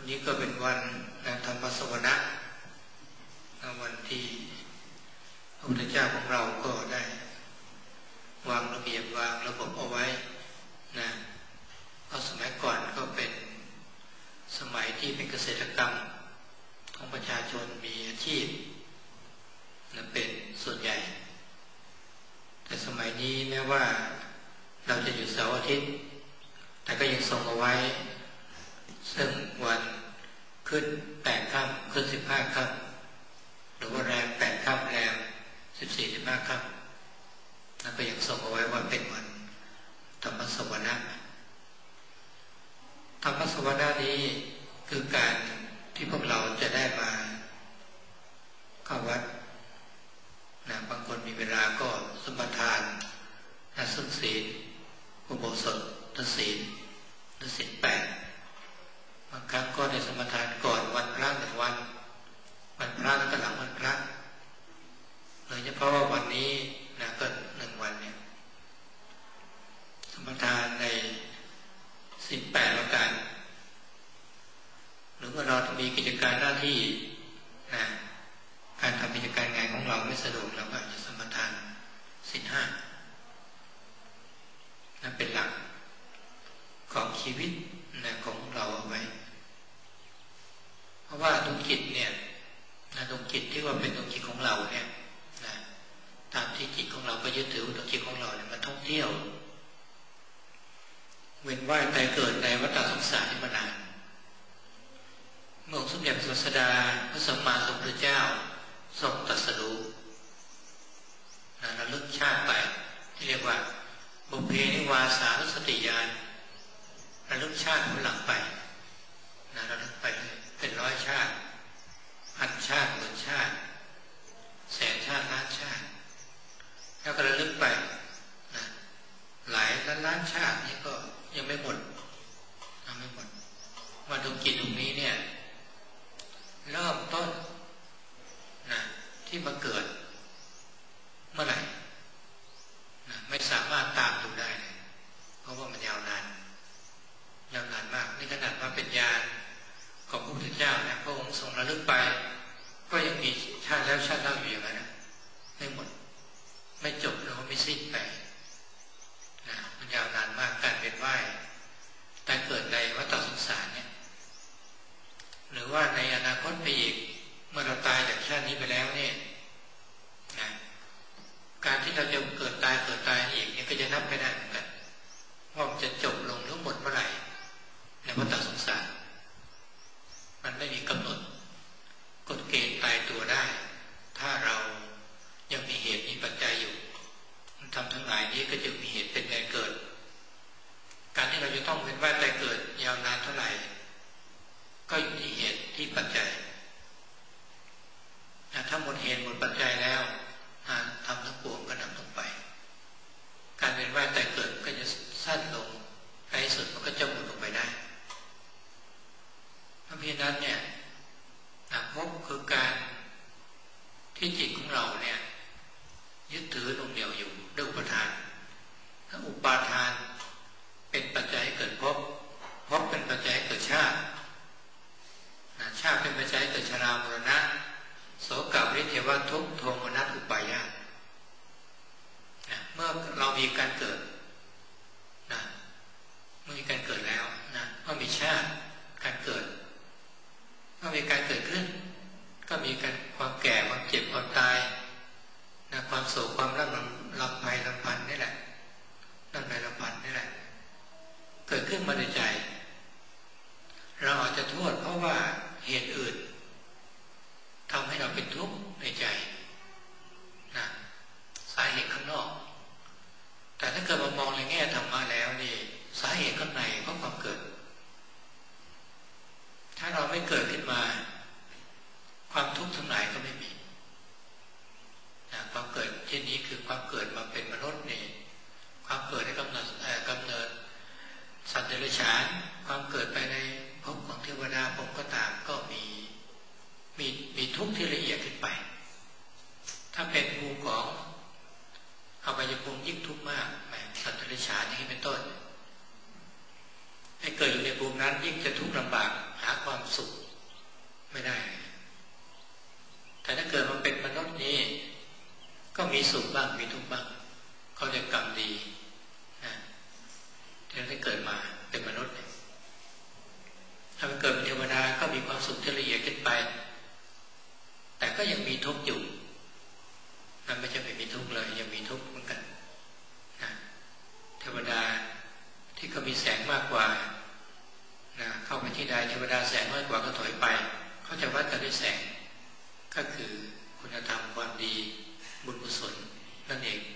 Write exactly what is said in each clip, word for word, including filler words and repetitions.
นี้ก็เป็นวันธรรมสวนะวันที่พระพุทธเจ้าของเราก็ได้วางระเบียบวางระบบเอาไว้นะเพราะสมัยก่อนก็เป็นสมัยที่เป็นเกษตรกรรมของประชาชนมีอาชีพนะเป็นส่วนใหญ่แต่สมัยนี้แม้ว่าเราจะหยุดเสาร์อาทิตย์แต่ก็ยังทรงเอาไว้ซึ่งวันขึ้นแปดค่ำขึ้นสิบห้าค่ำหรือว่าแรมแปดค่ำแรมสิบสี่สิบห้าค่ำแล้วก็ยังทรงเอาไว้ว่าเป็นวันธรรมสวนะธรรมสวนะนี้คือการที่พวกเราจะได้มาเข้าวัดนะบางคนมีเวลาก็สมทานนะซึ่งศีลอุโบสถทศีลทศีลแปดบางครั้งก็ได้สมทานก่อนวันพระหนึ่งวันวันพระแล้วก็หลังวันพระโดยเฉพาะว่าวันนี้นะก็หนึ่งวันเนี่ยสมทานในสิบแปดประการหรือว่าเรามีกิจการหน้าที่นะการทำกิจการงานของเราไม่สะดวกเราก็อาจจะสมทานศีลห้านั่นเป็นหลักของชีวิตนะของเราเอาไว้เพราะว่าดวงจิตเนี่ยนะดวงจิตที่ว่าเป็นดวงจิตของเราเนี่ยนะตามที่จิตของเราก็ยึดถือดวงจิตของเราเนี่ยมันท่องเที่ยวเวียนว่ายตายเกิดในวัฏสงสารนี่มานานเมื่อองค์สมเด็จพระศาสดาพระสัมมาสัมพุทธเจ้าทรงตรัสรู้นะระลึกชาติไปที่เรียกว่าบุพเพนิวาสานุสติญาณระลึกชาติหลังไปนะระลึกไปเป็นร้อยชาติพันชาติหมื่นชาติแสนชาติล้านชาติแล้วก็ระลึกไปนะหลายล้านล้านชาตินี้ก็ยังไม่หมดยังไม่หมดว่าดวงจิตดวงนี้เนี่ยเริ่มต้นนะที่มาเกิดเมื่อไหร่นะไม่สามารถตามดูได้เลยเพราะว่ามันยาวนานยาวนานมากนี่ขนาดว่าเป็นญาณของพระพุทธเจ้านะพระองค์ทรงระลึกไปก็ยังมีชาติแล้วชาติเล่าอยู่อย่างนั้นนะไม่หมดไม่จบแล้วไม่สิ้นไปนะมันยาวนานมากการเป็นว่ายแต่เกิดในวัฏสงสารเนี่ยหรือว่าในอนาคตไปอีกเมื่อเราตายจากชาตินี้ไปแล้วเนี่ยนะการที่เราจะเกิดตายเกิดตายอีกเนี่ยก็จะนับไม่ได้เหมือนกันว่ามันจะจบลงหรือหมดเมื่อไหร่ในวัฏสงสารมันไม่มีกำหนดกฎเกณฑ์ตายตัวได้ถ้าเรายังมีเหตุมีปัจจัยอยู่ทำทั้งหลายนี้ก็จะมีเหตุเป็นแรงเกิดการที่เราจะต้องเวียนว่ายตายเกิดยาวนานเท่าไหร่ก็อยู่ที่เหตุที่ปัจจัยถ้าหมดเหตุหมดปัจจัยแล้วทำทั้งปวงก็นำลงไปการเวียนว่ายตายเกิดก็จะสั้นลงในที่สุดมันก็จะหมดลงไปได้เพราะฉะนั้นเนี่ยภพคือการที่จิตของเราเนี่ยยึดถือหน่วงเหนี่ยวอยู่ด้วยอุปทานถ้าอุปาทานเป็นปัจจัยให้เกิดภพภพเป็นปัจจัยให้เกิดชาติชาติเป็นปัจจัยให้เกิดชรามรณะโสกปริเทวทุกข์โทมนัสอุปาญาตเมื่อเรามีการเกิดนะเมื่อมีการเกิดแล้วนะเมื่อมีชาติการเกิดเมื่อมีการเกิดขึ้นก็มีการความแก่ความเจ็บความตายนะความโศกความร่ำลำไส้ลำพันธ์นี่แหละลำไส้ลำพันธ์นี่แหละเกิดขึ้นมาในใจเราอาจจะโทษเพราะว่าเหตุอื่นทำให้เราเป็นทุกข์ในใจนะสาเหตุข้างนอกแต่ถ้าเกิดมามองในแง่ธรรมะแล้วนี่สาเหตุข้างในเพราะความเกิดถ้าเราไม่เกิดขึ้นมาความทุกข์ทั้งหลายก็ไม่มีนะความเกิดเช่นนี้คือความเกิดมาเป็นมนุษย์นี่ความเกิดในกำเนิดกำเนิดสัตว์เดรัจฉานความเกิดไปในภพของเทวดาภพก็ตามก็มีมีมีทุกข์ที่ละเอียดขึ้นไปถ้าเป็นภูมิของอบายภูมิยิ่งทุกข์มากแหมสัตว์เดรัจฉานอย่างนี้เป็นต้นให้เกิดอยู่ในภูมินั้นยิ่งจะทุกข์ลำบากหาความความสุขไม่ได้แต่ถ้าเกิดมันเป็นมนุษย์นี้ก็มีสุขบ้างมีทุกข์บ้างเขาเรียกกรรมดีนะที่ได้เกิดมาเป็นมนุษย์ถ้ามันเกิดเป็นเทวดาก็มีความสุขที่ละเอียดขึ้นไปแต่ก็ยังมีทุกข์อยู่มันไม่ใช่ไม่มีทุกข์เลยยังมีทุกข์เหมือนกันนะเทวดาที่เขามีแสงมากกว่านะเข้าไปที่ใดเทวดาแสงน้อยกว่าก็ถอยไปเขาจะวัดกันด้วยแสงก็คือคุณธรรมความดีบุญกุศลนั่นเอง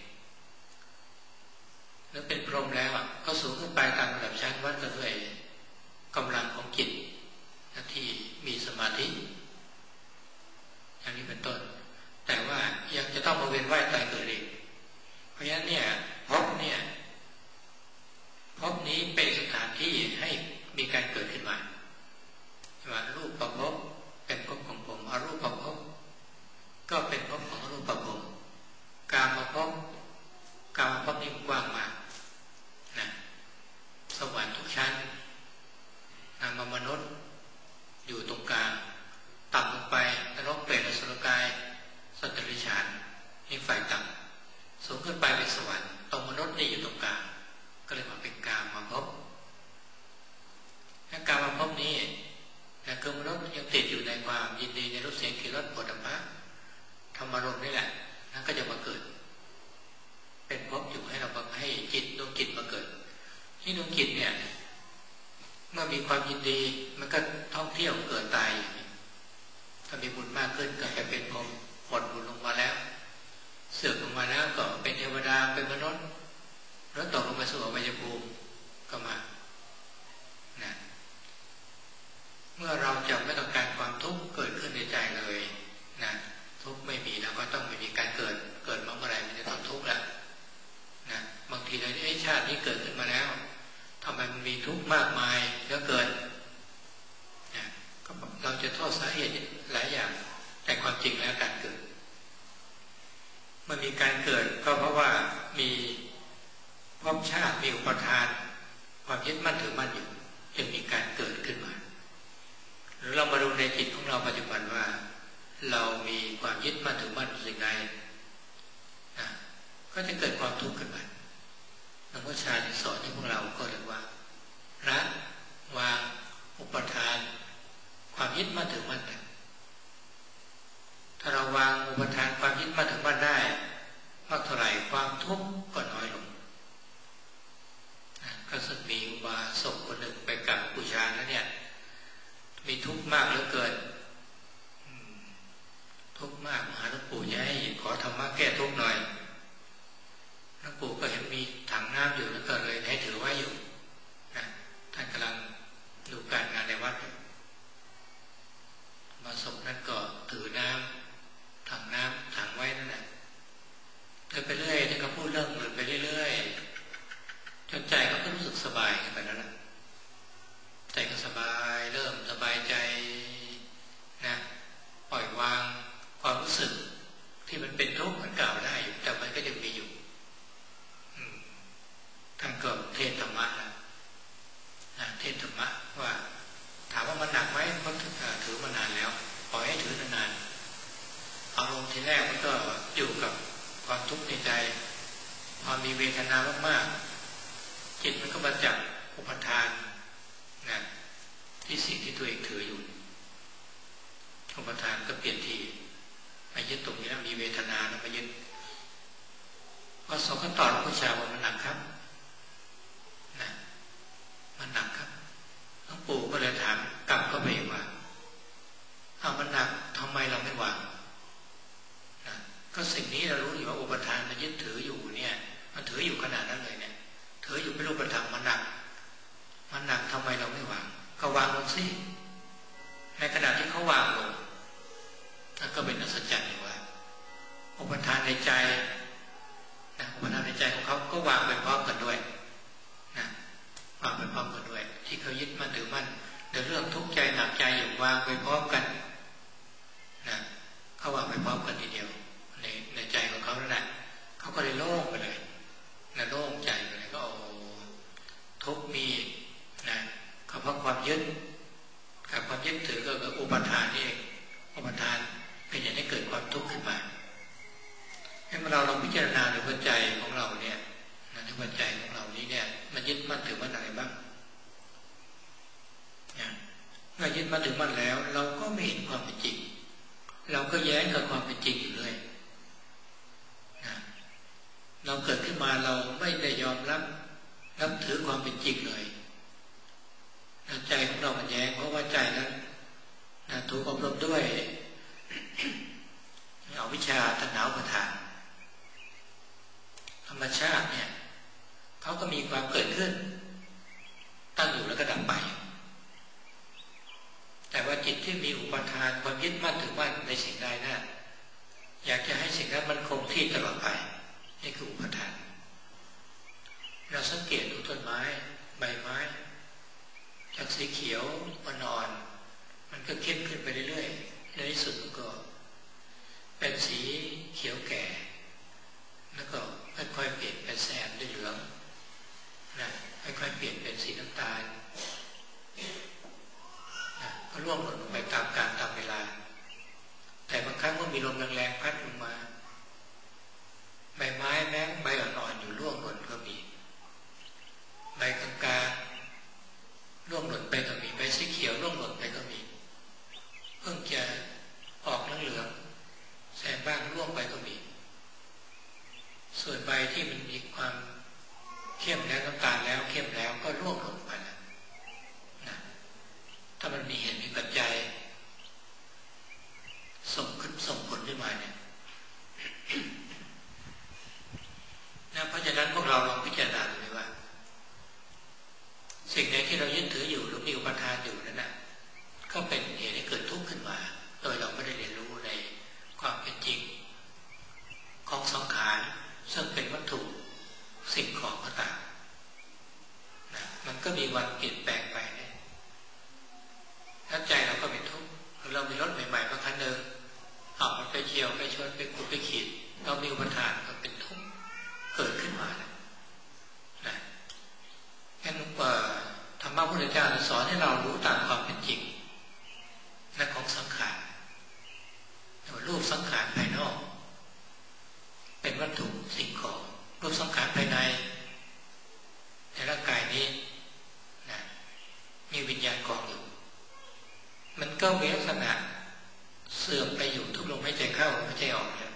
แล้วเป็นพรหมแล้วก็สูงขึ้นไปตามระดับชั้นวัดกันด้วยกำลังของจิตที่มีสมาธิอย่างนี้เป็นต้นแต่ว่ายังจะต้องมาเวียนว่ายตายเกิดอีกเพราะฉะนั้นเนี่ยภพเนี่ยภพนี้เป็นสถานที่ให้มีการเกิดขึ้นมาว่ารูปประภพเป็นภพของผมอรูปประภพก็เป็นภพของอรูปประภพกามภพกามภพนี่กว้างมากนะสวรรค์ทุกชั้นนามมนุษย์อยู่ตรงกลางต่ำลงไปนรกเปรตอสุรกายสัตว์เดรัจฉานนี่ฝ่ายต่ำสูงขึ้นไปเป็นสวรรค์ตรงมนุษย์นี่อยู่ตรงกลางก็เลยมาเป็นกามภพและกามภพนี้นะคือมนุษย์ยังติดอยู่ในความยินดีในรูปเสียงกลิ่นรสโผฏฐัพพะธรรมารมณ์นี่แหละนั่นก็จะมาเกิดเป็นภพอยู่ให้เราให้จิตดวงจิตมาเกิดที่ดวงจิตเนี่ยเมื่อมีความยินดีมันก็ท่องเที่ยวเกิดตายอย่างนี้ถ้ามีบุญมากขึ้นก็จะเป็นพรหมหมดบุญลงมาแล้วเสื่อมลงมาแล้วก็เป็นเทวดาเป็นมนุษย์แล้วตกลงมาสู่อบายภูมิก็มานะเมื่อเราจะไม่ต้องการความทุกข์เกิดขึ้นในใจเลยนะทุกข์ไม่มีแล้วก็ต้องไม่มีการเกิดเกิดมาเมื่อไรมันจะต้องทุกข์ละนะบางทีเลยไอ้ชาตินี้เกิดขึ้นมาแล้วทำไมมันมีทุกข์มากมายเหลือเกินนะก็เราจะโทษสาเหตุหลายอย่างแต่ความจริงแล้วการเกิดมันมีการเกิดก็เพราะว่ามีภพชาติมีอุปทานความยึดมั่นถือมั่นอยู่จึงมีการเกิดขึ้นมาหรือเรามาดูในจิตของเราปัจจุบันว่าเรามีความยึดมั่นถือมั่นสิ่งใดนะก็จะเกิดความทุกข์ขึ้นมาหลวงพ่อชาที่สอนให้พวกเราก็เรียกว่าละวางอุปทานความยึดมั่นถือมั่นถ้าเราวางอุปทานความยึดมั่นถือมั่นได้มากเท่าไหร่ความทุกข์ก็น้อยลงก็สักมีอุบาสกคนหนึ่งไปกับบูชาแล้วเนี่ยมีทุกข์มากเหลือเกินทุกข์มากมหาหลวงปู่จะให้ขอธรรมะแก้ทุกข์หน่อยหลวงปู่ก็เห็นมีถังน้ำอยู่แล้วก็เลยให้ถือไว้อยู่นะท่านกำลังดูการงานในวัดมาศพนั้นก็ถือน้ำถังน้ำถังไว้นั่นแหละเดินไปเรื่อยท่านก็พูดเรื่องเดินไปเรื่อยๆจนใจก็รู้สึกสบายขึ้นไปแล้วนะใจก็สบายเริ่มสบายใจนะปล่อยวางความรู้สึกที่มันเป็นทุกข์มันกล่าวได้อยู่แต่มันก็ยังมีอยู่ท่านก็เทศธรรมะนะเทศธรรมะว่าถามว่ามันหนักไหมก็ถือมานานแล้วปล่อยให้ถือนานๆอารมณ์ทีแรกมันก็อยู่กับความทุกข์ในใจพอมีเวทนามากๆจิตมันก็มาจับอุปทานนะที่สิ่งที่ตัวเองถืออยู่อุปทานก็เปลี่ยนทีมายึดตรงนี้แล้วมีเวทนาแล้วมายึดพอสองขั้นตอนหลวงพ่อชาว่ามันหนักครับนะมันหนักครับหลวงปู่ก็เลยถามกลับเข้าไปว่าเอามันหนักทำไมเราไม่วางนะก็สิ่งนี้เรารู้อยู่ว่าอุปทานมันยึดถืออยู่เนี่ยมันถืออยู่ขนาดนั้นเลยเนี่ยถืออยู่เป็นรูปธรรมมันหนักมันหนักทำไมเราไม่วางก็วางลงสิในขณะที่เขาวางลงนั่นก็เป็นอัศจรรย์อยู่ว่าอุปทานในใจนะอุปทานในใจของเขาก็วางไปพร้อมกันด้วยนะวางไปพร้อมกันด้วยที่เขายึดมั่นถือมั่นในเรื่องทุกข์ใจหนักใจอยู่วางไปพร้อมกันนะเขาวางไปพร้อมกันทีเดียวในในใจของเขานั่นแหละเขาก็เลยโล่งไปเลยนะโล่งใจไปเลยก็โอ้ทุกข์มีนะเขาเพราะความยึดกับความยึดยึดมั่นถือมั่นแล้วเราก็ไม่เห็นความเป็นจริงเราก็แย้งกับความเป็นจริงอยู่เลยนะเราเกิดขึ้นมาเราไม่ได้ยอมรับนับถือความเป็นจริงเลยใจของเรามันแย้งเพราะว่าใจนั้นนะถูกอบรมด้วยอวิชชาตัณหาอุปาทานธรรมชาติเนี่ยเขาก็มีความเกิดขึ้นตั้งอยู่แล้วก็ดับไปแต่ว่าจิตที่มีอุปาทานความยึดมั่นถือมั่นในสิ่งใดนะอยากจะให้สิ่งนั้นมันคงที่ตลอดไปนี่คืออุปาทานเราสังเกตดูต้นไม้ใบไม้จากสีเขียวอ่อนๆมันก็เข้มขึ้นไปเรื่อยๆในที่สุดมันก็เป็นสีเขียวแก่แล้วก็ค่อยๆเปลี่ยนเป็นแซมด้วยเหลืองนะค่อยๆเปลี่ยนเป็นสีน้ำตาลนะก็ร่วงหล่นลงไปตามกาลตามเวลาแต่บางครั้งก็มีลมแรงๆพัดลงมาใบไม้แม้ใบอ่อนๆอยู่ร่วงหล่นก็มีใบกลางๆร่วงหล่นไปก็มีใบสีเขียวร่วงหล่นไปก็มีเพิ่งจะออกเหลืองๆแซมบ้างร่วงไปก็มีส่วนใบที่มันมีความเข้มแล้วน้ำตาลแล้วเข้มแล้วก็ร่วงหล่นไปแล้วนะถ้ามันมีเหตุมีปัจจัยส่งขึ้นส่งผลขึ้นมาเนี่ยนะเพราะฉะนั้นพวกเราลองพิจารณาดูเลยว่าสิ่งใดที่เรายึดถืออยู่หรือมีอุปทานอยู่นั่นนะก็เป็นเหตุให้เกิดทุกข์ขึ้นมาโดยเราไม่ได้เรียนรู้ในความเป็นจริงของสังขารซึ่งเป็นวัตถุสิ่งของต่างๆนะมันก็มีวันเปลี่ยนแปลงไปเนี่ยแล้วใจเราก็เป็นทุกข์เรามีรถใหม่ๆมาคันหนึ่งเอามันไปเฉี่ยวไปชนไปขุดไปขีดเรามีอุปทานก็เป็นทุกข์เกิดขึ้นมานะนะงั้นว่าธรรมะพุทธเจ้าสอนให้เรารู้ตามความเป็นจริงและของสังขารรูปสังขารภายนอกเป็นวัตถุสิ่งของรูปสังขารภายในในร่างกายนี้นะมีวิญญาณกองอยู่มันก็มีลักษณะเสื่อมไปอยู่ทุกลมหายใจเข้าหายใจออกแล้ว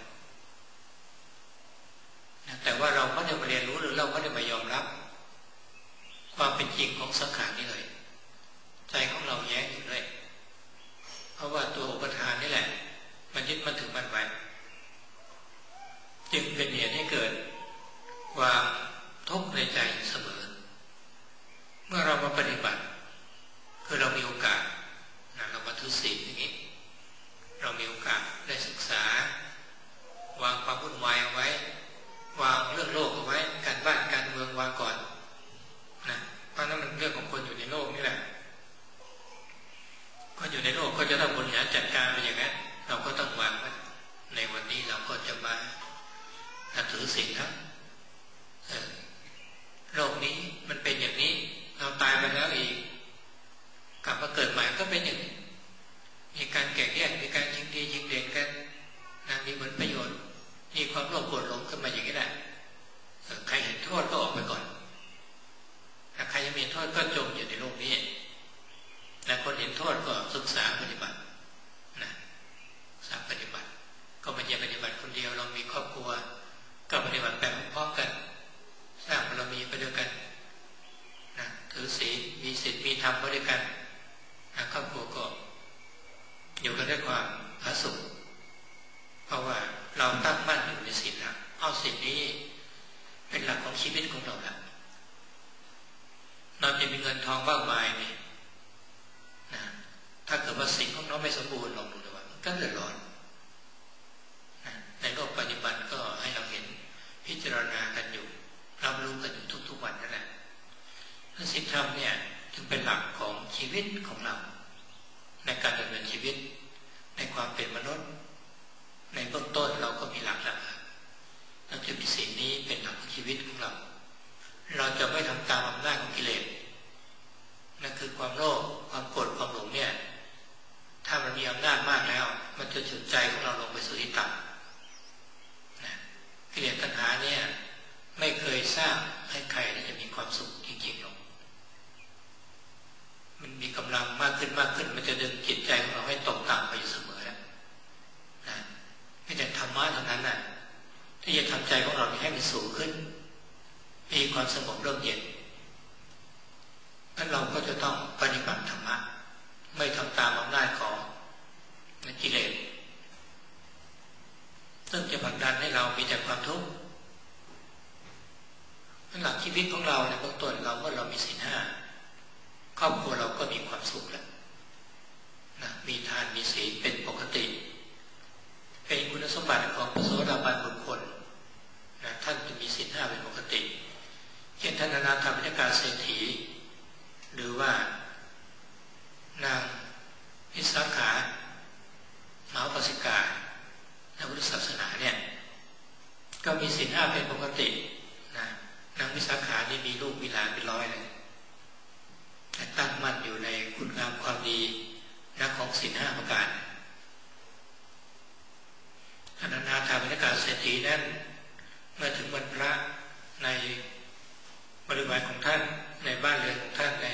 นะแต่ว่าเราไม่ได้มาเรียนรู้หรือเราไม่ได้มายอมรับความเป็นจริงของสังขารนี้เลยใจของเราแย้งอยู่เลยเพราะว่าตัวอุปทานนี่แหละมันยึดมันถึงมันไว้จึงเป็นเหตุให้เกิดความทุกข์ในใจเสมอเมื่อเรามาปฏิบัติคือเรามีโอกาสนะเรามาถือศีลอย่างนี้เรามีโอกาสได้ศึกษาวางความวุ่นวายเอาไว้วางเรื่องโลกเอาไว้การบ้านการเมืองวางก่อนนะเพราะนั้นมันเรื่องของคนอยู่ในโลกนี่แหละคนอยู่ในโลกก็จะต้องบริหารจัดการไปอย่างนั้นเราก็ต้องวางไว้ในวันนี้เราก็จะมาถือศีลครับโลกนี้มันเป็นอย่างนี้เราตายไปแล้วอีกกลับมาเกิดใหม่ก็เป็นอย่างนี้มีการแก่งแยกมีการยิงดียิงเด่นกันนะมีผลประโยชน์มีความโลภโกรธหลงขึ้นมาอย่างนี้แหละใครเห็นโทษก็ออกไปก่อนถ้าใครยังมีโทษก็จมอยู่ในโลกนี้และคนเห็นโทษก็ศึกษาปฏิบัตินะศึกษาปฏิบัติก็ไม่ใช่ปฏิบัติคนเดียวเรามีครอบครัวก็ปฏิบัติแบบพร้อมกันสร้างบารมีไปด้วยกันนะถือศีลมีศีลมีธรรมไปด้วยกันนะครอบครัวก็อยู่กันด้วยความผาสุกเพราะว่าเราตั้งมั่นอยู่ในศีลแล้วเอาศีลนี้เป็นหลักของชีวิตของเราแล้วเราจะมีเงินทองมากมายเนี่ยนะถ้าเกิดว่าศีลของเราไม่สมบูรณ์ลองดูดูว่ามันก็เดือดร้อนนะในโลกปัจจุบันก็ให้เราเห็นพิจารณากันอยู่รับรู้กันอยู่ทุกๆวันนั่นแหละศีลธรรมเนี่ยจึงเป็นหลักของชีวิตของเราในการดำเนินชีวิตในความเป็นมนุษย์ในเบื้องต้นเราก็มีหลักหลักเราจะมีศีลนี้เป็นหลักของชีวิตของเราเราจะไม่ทำตามอำนาจของกิเลสนั่นคือความโลภความโกรธความหลงเนี่ยถ้ามันมีอำนาจมากแล้วมันจะฉุดใจของเราลงไปสู่ที่ต่ำนะกิเลสตัณหาเนี่ยไม่เคยสร้างให้ใครจะมีความสุขจริงๆหรอกมันมีกำลังมากขึ้นมากขึ้นมันจะดึงจิตใจของเราให้ตกต่ำไปอยู่เสมอนะไม่แต่ธรรมะเท่านั้นน่ะที่จะทำใจของเราให้มันสูงขึ้นมีความสงบร่มเย็นนั้นเราก็จะต้องปฏิบัติธรรมะไม่ทำตามอำนาจของกิเลสซึ่งจะผลักดันให้เรามีแต่ความทุกข์หลักชีวิตของเราในเบื้องต้นเราเมื่อเรามีศีลห้าครอบครัวเราก็มีความสุขแล้วนะมีทานมีศีลเป็นปกติเป็นคุณสมบัติของพระโสดาบันบุคคลนะท่านจะมีศีลห้าเป็นปกติเช่นท่านอนาถบิณฑิกาเศรษฐีหรือว่านางวิสาขามหาอุบาสิกาในพุทธศาสนาเนี่ยก็มีศีลห้าเป็นปกตินะนางวิสาขานี่มีลูกมีหลานเป็นร้อยเลยแต่ตั้งมั่นอยู่ในคุณงามความดีนะของศีลห้าประการอนาถบิณฑิกาเศรษฐีนั้นเมื่อถึงวันพระในบริวารของท่านในบ้านเรือนของท่านใน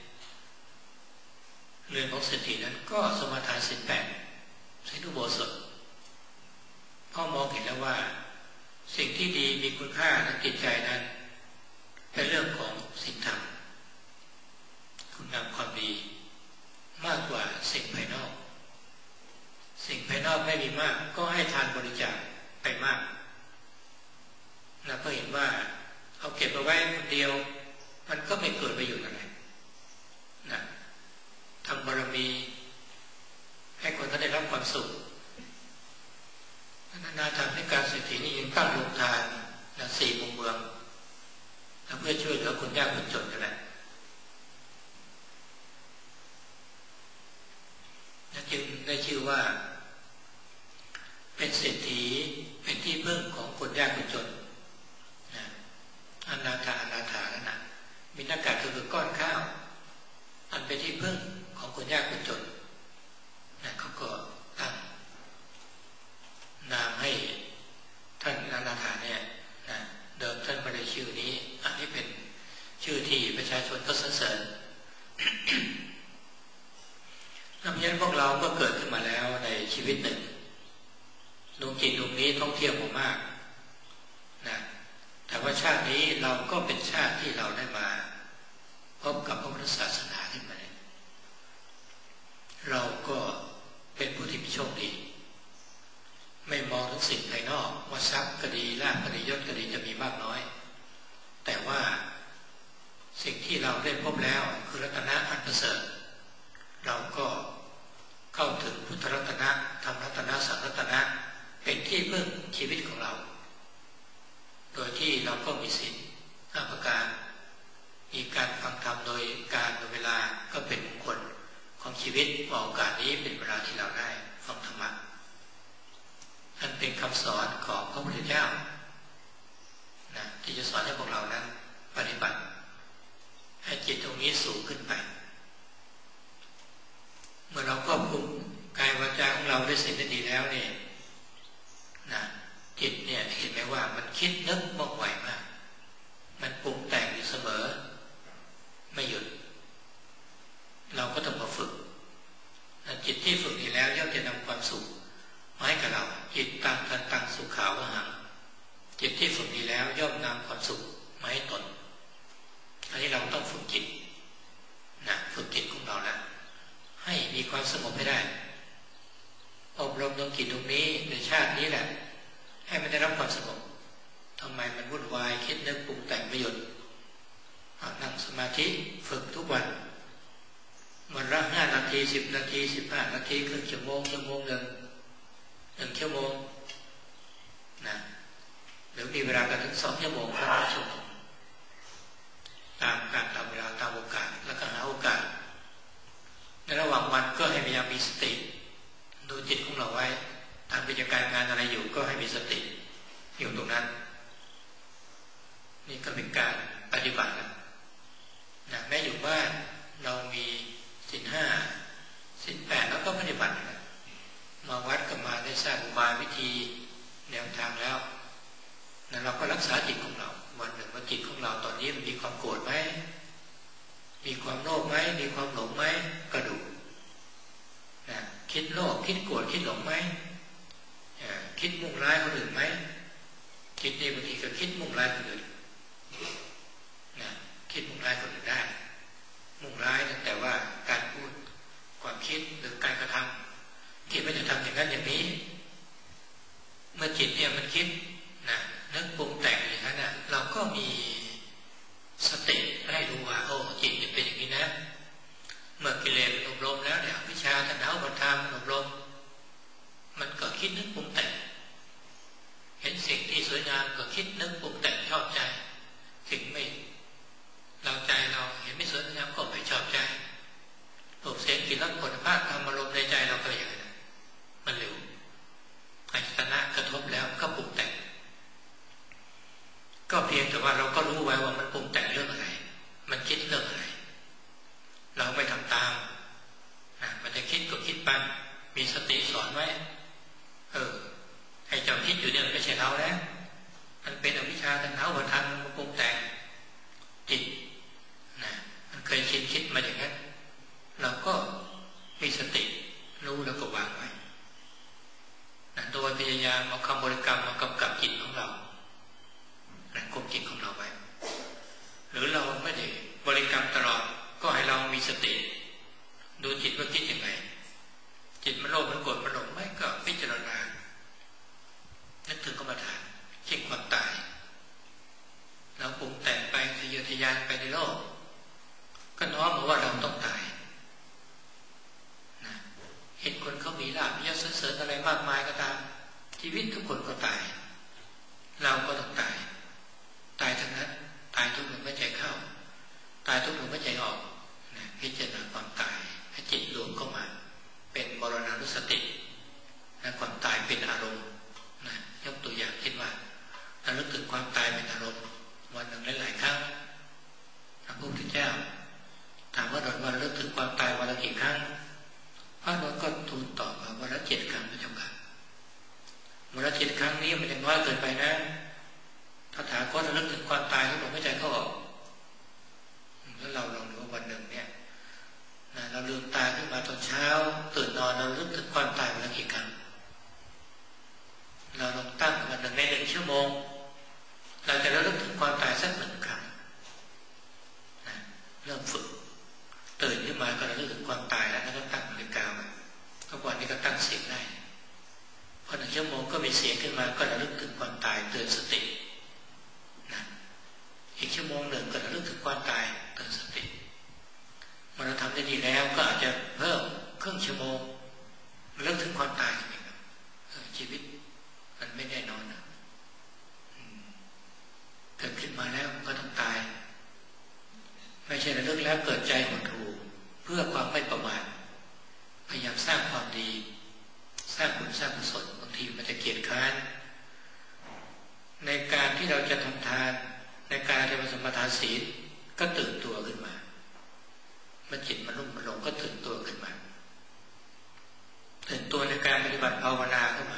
เรือนของเศรษฐีนั้นก็สมาทานศีลแปดศีลอุโบสถพ่อมองเห็นแล้วว่าสิ่งที่ดีมีคุณค่าในจิตใจนั้นเป็นเรื่องของศีลธรรมคุณงามความดีมากกว่าสิ่งภายนอกสิ่งภายนอกไม่มีมากก็ให้ทานบริจาคไปมากแล้วก็เห็นว่าเอาเก็บเอาไว้คนเดียวมันก็ไม่เกิดประโยชน์อะไรนะทำบารมีให้คนเขาได้รับความสุขนาถบิณฑิกาเศรษฐีนี่ยังตั้งโรงทานนะสี่มุมเมืองเพื่อช่วยเหลือคนยากคนจนนั่นแหละจึงได้ชื่อว่าเป็นเศรษฐีเป็นที่พึ่งของคนยากคนจนอนาถาอนาถานั่นนะบิณฑกะคือก้อนข้าวอันเป็นที่พึ่งของคนยากคนจนนะเขาก็ตั้งนามให้ท่านอนาถาเนี่ยนะเดิมท่านไม่ได้ชื่อนี้อันนี้เป็นชื่อที่ประชาชนก็สรรเสริญเพราะฉะนั้นพวกเราก็เกิดขึ้นมาแล้วในชีวิตหนึ่งดวงจิตดวงนี้ท่องเที่ยวมากนะแต่ว่าชาตินี้เราก็เป็นชาติที่เราได้มาพบกับพระพุทธศาสนาขึ้นมาเนี่ยเราก็เป็นผู้ที่มีโชคดีไม่มองถึงสิ่งภายนอกว่าทรัพย์ก็ดีลาภก็ดียศก็ดีจะมีมากน้อยแต่ว่าสิ่งที่เราได้พบแล้วคือรัตนะอันประเสริฐเราก็เข้าถึงพุทธรัตนะธรรมรัตนะสังฆรัตนะเป็นที่พึ่งชีวิตของเราโดยที่เราก็มีศีลห้าประการมีการฟังธรรมโดยการโดยเวลาก็เป็นมงคลของชีวิตโอกาสนี้เป็นเวลาที่เราได้ฟังธรรมะนั่นเป็นคำสอนของพระพุทธเจ้านะที่จะสอนให้พวกเรานั้นปฏิบัติให้จิตตรงนี้สูงขึ้นไปเมื่อเราควบคุมกายวาจาของเราด้วยศีลได้ดีแล้วเนี่ยนะจิตเนี่ยเห็นไหมว่ามันคิดนึกว่องไวมากมันปรุงแต่งอยู่เสมอไม่หยุดเราก็ต้องมาฝึกจิตที่ฝึกดีแล้วย่อมจะนำความสุขมาให้กับเราจิตตังทันตังสุขขาวหังจิตที่ฝึกดีแล้วย่อมนำความสุขมาให้ตนอันนี้เราต้องฝึกจิตนะฝึกจิตของเราแล้วให้มีความสงบให้ได้อบรมดวงจิตตรงนี้ในชาตินี้แหละให้มันได้รับความสงบทำไมมันวุ่นวายคิดนึกปรุงแต่งประโยชน์นั่งสมาธิฝึกทุกวันวันละห้านาทีสิบนาทีสิบห้านาทีครึ่งชั่วโมงชั่วโมงหนึ่งหนึ่งชั่วโมงนะหรือมีเวลากันถึงสองชั่วโมงก็ชั่วโมงตามการตามเวลาตามโอกาสแล้วก็หาโอกาสในระหว่างวันก็ให้พยายามมีสติดูจิตของเราไว้ทำกิจการงานอะไรอยู่ก็ให้มีสติอยู่ตรงนั้นนี่ก็เป็นการปฏิบัตินะนะแม้อยู่บ้านเรามีศีลห้าศีลแปดแล้วก็ปฏิบัตินะมาวัดก็มาได้ทราบอุบายวิธีแนวทางแล้วนะเราก็รักษาจิตของเราวันหนึ่งว่าจิตของเราตอนนี้มันมีความโกรธไหมมีความโลภไหมมีความหลงไหมกคิดโลภคิดโกรธคิดหลงไหมคิดมุ่งร้ายคนอื่นไหมคิดนี่บางทีก็คิดมุ่งร้ายคนอื่นนะคิดมุ่งร้ายคนอื่นได้มุ่งร้ายตั้งแต่ว่าการพูดความคิดหรือการกระทำคิดว่าจะทำอย่างนั้นอย่างนี้เมื่อจิตเนี่ยมันคิดนะนึกปรุงแต่งอย่างนั้นนะเราก็มีสติให้รู้ว่าโอ้จิตจะเป็นอย่างนี้นะเมื่อกิเลสอบรมแล้วเนี่ยวิชาตัณหาอุปาทานมันอบรมมันก็คิดนึกปรุงแต่งเห็นสิ่งที่สวยงามก็คิดนึกปรุงแต่งชอบใจสิ่งไม่เราใจเราเห็นไม่สวยงามก็ไม่ชอบใจรูปเสียงกลิ่นรสผลิตภัณฑ์ธรรมอารมณ์ในใจเราก็อย่างนั้นมันเร็วอายตนะกระทบแล้วก็ปรุงแต่งก็เพียงแต่ว่าเราก็รู้ไว้ว่ามันปรุงแต่งเรื่องอะไรมันคิดเรื่องอะไรเราไม่ทำตามนะมันจะคิดก็คิดไปมีสติสอนไว้เออให้เจ้าคิดอยู่เนี่ยไม่ใช่เราแล้วมันเป็นอวิชชาตัณหาอุปาทานมันปรุงแต่งจิตนะมันเคยคิดคิดมาอย่างนั้นเราก็มีสติรู้แล้วก็วางไว้นะโดยพยายามเอาคำบริกรรมมากำกับจิตของเรานะควบจิตของเราไว้หรือเราไม่ได้บริกรรมตลอดก็ให้เรามีสติดูจิตว่าคิดยังไงจิตมันโลภมันโกรธมันหลงไหมก็พิจารณานึกถึงกรรมฐานเช่นความตายเราปรุงแต่งไปทะเยอทะยานไปในโลกก็น้อมมาว่าเราต้องตายนะเห็นคนเขามีลาภยศเสริญอะไรมากมายก็ตามชีวิตทุกคนก็ตายเราก็ต้องตายตายทั้งนั้นตายทุกลมหายใจเข้าตายทุกลมหายใจออกนะพิจารณาความตายให้จิตรวมเข้ามาเป็นมรณานุสติและความตายเป็นอารมณ์นะยกตัวอย่างเช่นว่าระลึกถึงความตายเป็นอารมณ์วันหนึ่งหลายๆครั้งพระพุทธเจ้าถามว่าดอนวันระลึกถึงความตายวันละกี่ครั้งพระนนท์ก็ทูลตอบว่าวันละเจ็ดครั้งพระเจ้าค่ะวันละเจ็ดครั้งนี้มันยังน้อยเกินไปนะถ้าถามก็ระลึกถึงความตายทุกลมหายใจเข้าออกแล้วเราลองดูว่าวันหนึ่งเนี่ยเราลืมตาขึ้นมาตอนเช้าตื่นนอนเราลึกถึงความตายวันละกี่ครั้งเราลองตั้งวันหนึ่งในหนึ่งชั่วโมงเราจะระลึกถึงความตายสักหนึ่งครั้งนะเริ่มฝึกตื่นขึ้นมาก็ระลึกถึงความตายแล้วแล้วก็ตั้งนาฬิกาไว้ทุกวันนี้ก็ตั้งเสียงได้พอหนึ่งชั่วโมงก็มีเสียงขึ้นมาก็ระลึกถึงความตายเตือนสตินะอีกชั่วโมงหนึ่งก็ระลึกถึงความตายเตือนสติเมื่อเราทำได้ดีแล้วก็อาจจะเพิ่มครึ่งชั่วโมงเลิกถึงความตายจริงๆชีวิตมันไม่แน่นอนนะเกิดขึ้นมาแล้วก็ต้องตายไม่ใช่ระลึกแล้วเกิดใจหดหู่เพื่อความไม่ประมาทพยายามสร้างความดีสร้างบุญสร้างกุศลบางทีมันจะเกียจคร้านในการที่เราจะทำทานในการที่เราสมาทานศีลก็ตื่นตัวขึ้นมาเมื่อจิตมันรุ่มมันหลงก็ตื่นตัวขึ้นมาตื่นตัวในการปฏิบัติภาวนาขึ้นมา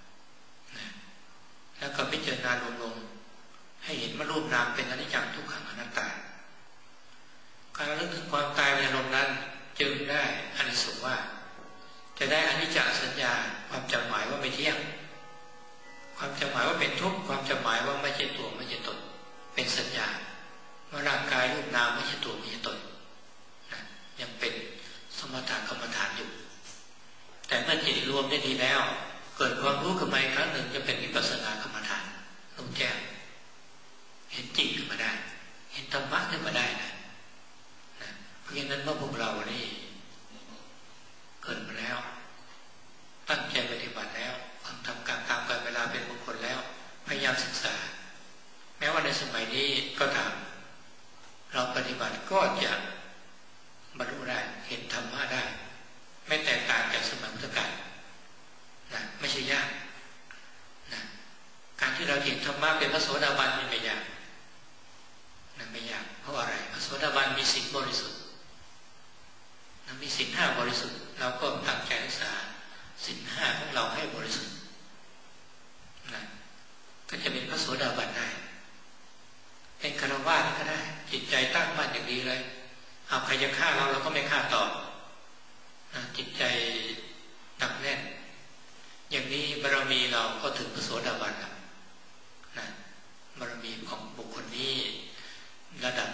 แล้วก็พิจารณาลงๆให้เห็นว่ารูปนามเป็นอนิจจังทุกขังอนัตตาการระลึกถึงความตายในอารมณ์นั้นจึงได้อานิสงส์ว่าจะได้อนิจจสัญญาความจำหมายว่าไม่เที่ยงความจำหมายว่าเป็นทุกข์ความจำหมายว่าไม่ใช่ตัวไม่ใช่ตนเป็นสัญญาว่าร่างกายรูปนามไม่ใช่ตัวไม่ใช่ตนยังเป็นสมถะกรรมฐานอยู่แต่เมื่อจิตรวมได้ดีแล้วเกิดความรู้ขึ้นมาอีกครั้งหนึ่งจะเป็นวิปัสสนากรรมฐานรู้แจ้งเห็นจริงขึ้นมาได้เห็นธรรมะขึ้นมาได้นะนะเพราะฉะนั้นเมื่อพวกเรานี่เกิดมาแล้วตั้งใจปฏิบัติแล้วทำการตามกาลเวลาเป็นมงคลแล้วพยายามศึกษาแม้ว่าในสมัยนี้ก็ตามเราปฏิบัติก็จะบรรลุได้เห็นธรรมะได้ไม่แตกต่างจากสมัยพุทธกาลนะไม่ใช่ยากนะการที่เราเห็นธรรมะเป็นพระโสดาบันนี่ไม่ยากนะไม่ยากเพราะอะไรพระโสดาบันมีศีลบริสุทธิ์นะมีศีลห้าบริสุทธิ์เราก็ตั้งใจรักษาศีลห้าของเราให้บริสุทธิ์นะก็จะเป็นพระโสดาบันได้เป็นฆราวาสก็ได้จิตใจตั้งมั่นอย่างดีเลยเอาใครจะฆ่าเราเราก็ไม่ฆ่าตอบจิตใจ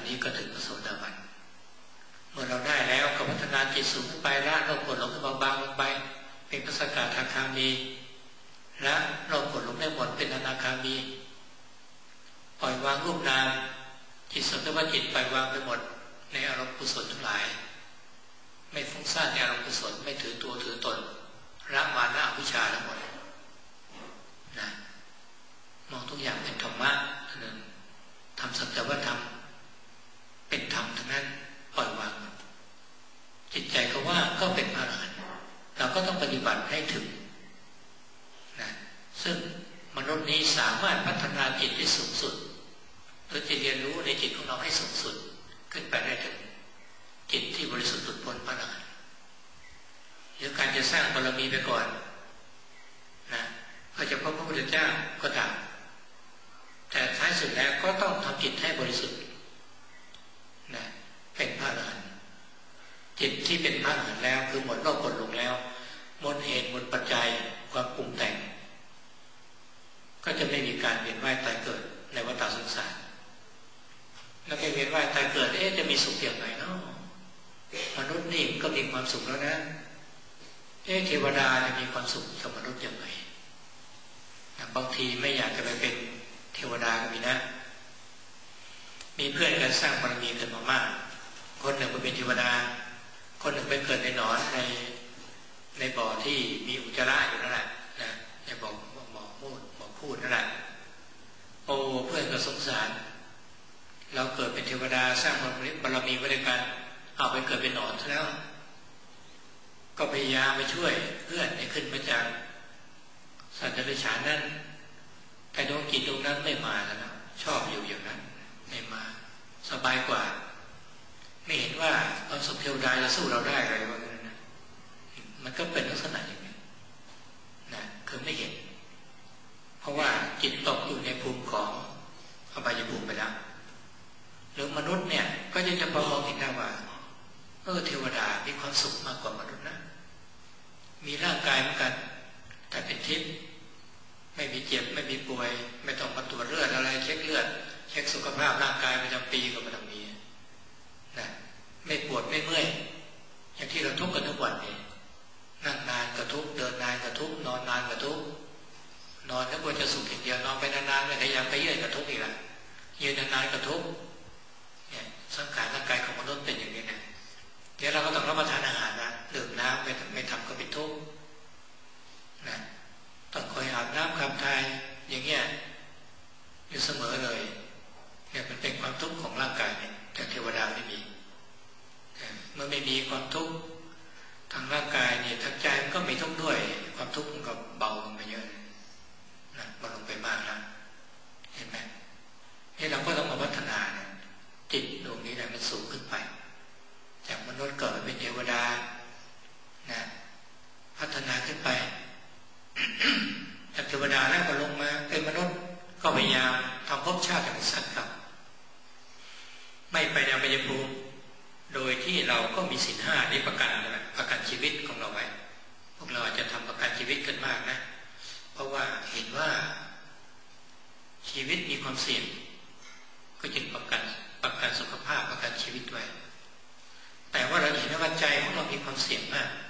นี้ก็ถึงพระโสดาบันเมื่อเราได้แล้วก็พัฒนาจิตสูงขึ้นไปละโลภโกรธหลงเบาๆลงไปเป็นพระสกทาคามีและโลภโกรธหลงได้หมดเป็นอนาคามีปล่อยวางรูปนามจิตสัมผัสจิตปล่อยวางไปหมดในอารมณ์กุศลทั้งหลายไม่ฟุ้งซ่านในอารมณ์กุศลไม่ถือตัวถือตนละมานะอวิชชาทั้งหมดนะมองทุกอย่างเป็นธรรมะทั้งนั้นทำสัจธรรมเป็นธรรมทั้งนั้นปล่อยวางจิตใจก็ว่าก็เป็นพระอรหันต์เราก็ต้องปฏิบัติให้ถึงนะซึ่งมนุษย์นี้สามารถพัฒนาจิตที่สูงสุดโดยจะเรียนรู้ในจิตของเราให้สูงสุดขึ้นไปได้ถึงจิตที่บริสุทธิ์หลุดพ้นพระอรหันต์หรือการจะสร้างบารมีไปก่อนนะเพื่อจะพบพระพุทธเจ้าก็ตามแต่ท้ายสุดแล้วก็ต้องทำจิตให้บริสุทธิ์นะเป็นพระอรหันต์จิตที่เป็นพระอรหันต์แล้วคือหมดโลภหมดหลงแล้วหมดเหตุหมดปัจจัยความปรุงแต่งก็จะไม่มีการเวียนว่ายตายเกิดในวัฏสงสารแล้วไปเวียนว่ายตายเกิดเอ๊ะจะมีสุขอย่างไรเนาะมนุษย์นี่ก็มีความสุขแล้วนะเอ๊ะเทวดาจะมีความสุขกับมนุษย์อย่างไรบางทีไม่อยากจะไปเป็นเทวดาก็มีนะมีเพื่อนกันสร้างบารมีกันมามากคนหนึ่งไปเป็นเทวดาคนหนึ่งไปเกิดในหนอนในในบ่อที่มีอุจจาระอยู่นั่นแหละนะในบ่อหมอพูดหมอพูดนั่นแหละโอ้เพื่อนก็สงสารเราเกิดเป็นเทวดาสร้างบารมีไว้ด้วยกันเอาไปเกิดเป็นหนอนซะแล้วก็พยายามไปช่วยเพื่อนให้ขึ้นมาจากสัตว์เดรัจฉานนั้นแต่ดวงจิตดวงนั้นไม่มาแล้วนะชอบอยู่อย่างนั้นไม่มาสบายกว่าไม่เห็นว่าความสุขเทวดาจะสู้เราได้อะไรวะนั่นนะมันก็เป็นลักษณะอย่างนี้นะคือไม่เห็นเพราะว่าจิตตกอยู่ในภูมิของอบายภูมิไปแล้วหรือมนุษย์เนี่ยก็จะจะพอมองเห็นได้ว่าเออเทวดามีความสุขมากกว่ามนุษย์นะมีร่างกายเหมือนกันแต่เป็นทิพย์ไม่มีเจ็บไม่มีป่วยไม่ต้องมาตรวจเลือดอะไรเช็คเลือดเช็คสุขภาพร่างกายประจำปีก็ไม่ต้องมีนะไม่ปวดไม่เมื่อยอย่างที่เราทุกข์กันทุกวันนี้นั่งนานกระทุกเดินนานกระทุกนอนนานกระทุกนอนแล้วควรจะสุขอย่างเดียวนอนไปนานๆไม่ขยับไปเยื่อยกระทุกอีกละยืนนานๆกระทุกเนี่ยสังขารร่างกายของมนุษย์เป็นอย่างนี้นะเดี๋ยวเราก็ต้องรับประทานอาหารนะดื่มน้ำไม่ไม่ทำก็เป็นทุกข์นะต้องคอยอาบน้ำขับถ่ายอย่างเงี้ยอยู่เสมอเลยเนี่ยมันเป็นความทุกข์ของร่างกายเนี่ยแต่เทวดาไม่มีเมื่อไม่มีความทุกข์ทางร่างกายเนี่ยทางใจมันก็ไม่ทุกข์ด้วยความทุกข์มันก็เบาลงไปเยอะนะเบาลงไปมากแล้วเห็นไหมนี่เราก็ต้องมาพัฒนาเนี่ยจิตดวงนี้เนี่ยมันสูงขึ้นไปจากมนุษย์เกิดเป็นเทวดานะพัฒนาขึ้นไปจากเทวดาแล้วก็ลงมาเป็นมนุษย์ก็พยายามทำภพชาติอย่างสั้นครับไม่ไปในอบายภูมิโดยที่เราก็มีศีลห้านี้ประกันนะประกันชีวิตของเราไว้พวกเราอาจจะทำประกันชีวิตกันมากนะเพราะว่าเห็นว่าชีวิตมีความเสี่ยงก็จึงประกันประกันสุขภาพประกันชีวิตไว้แต่ว่าเราเห็นว่าใจของเรามีความเสี่ยงมาก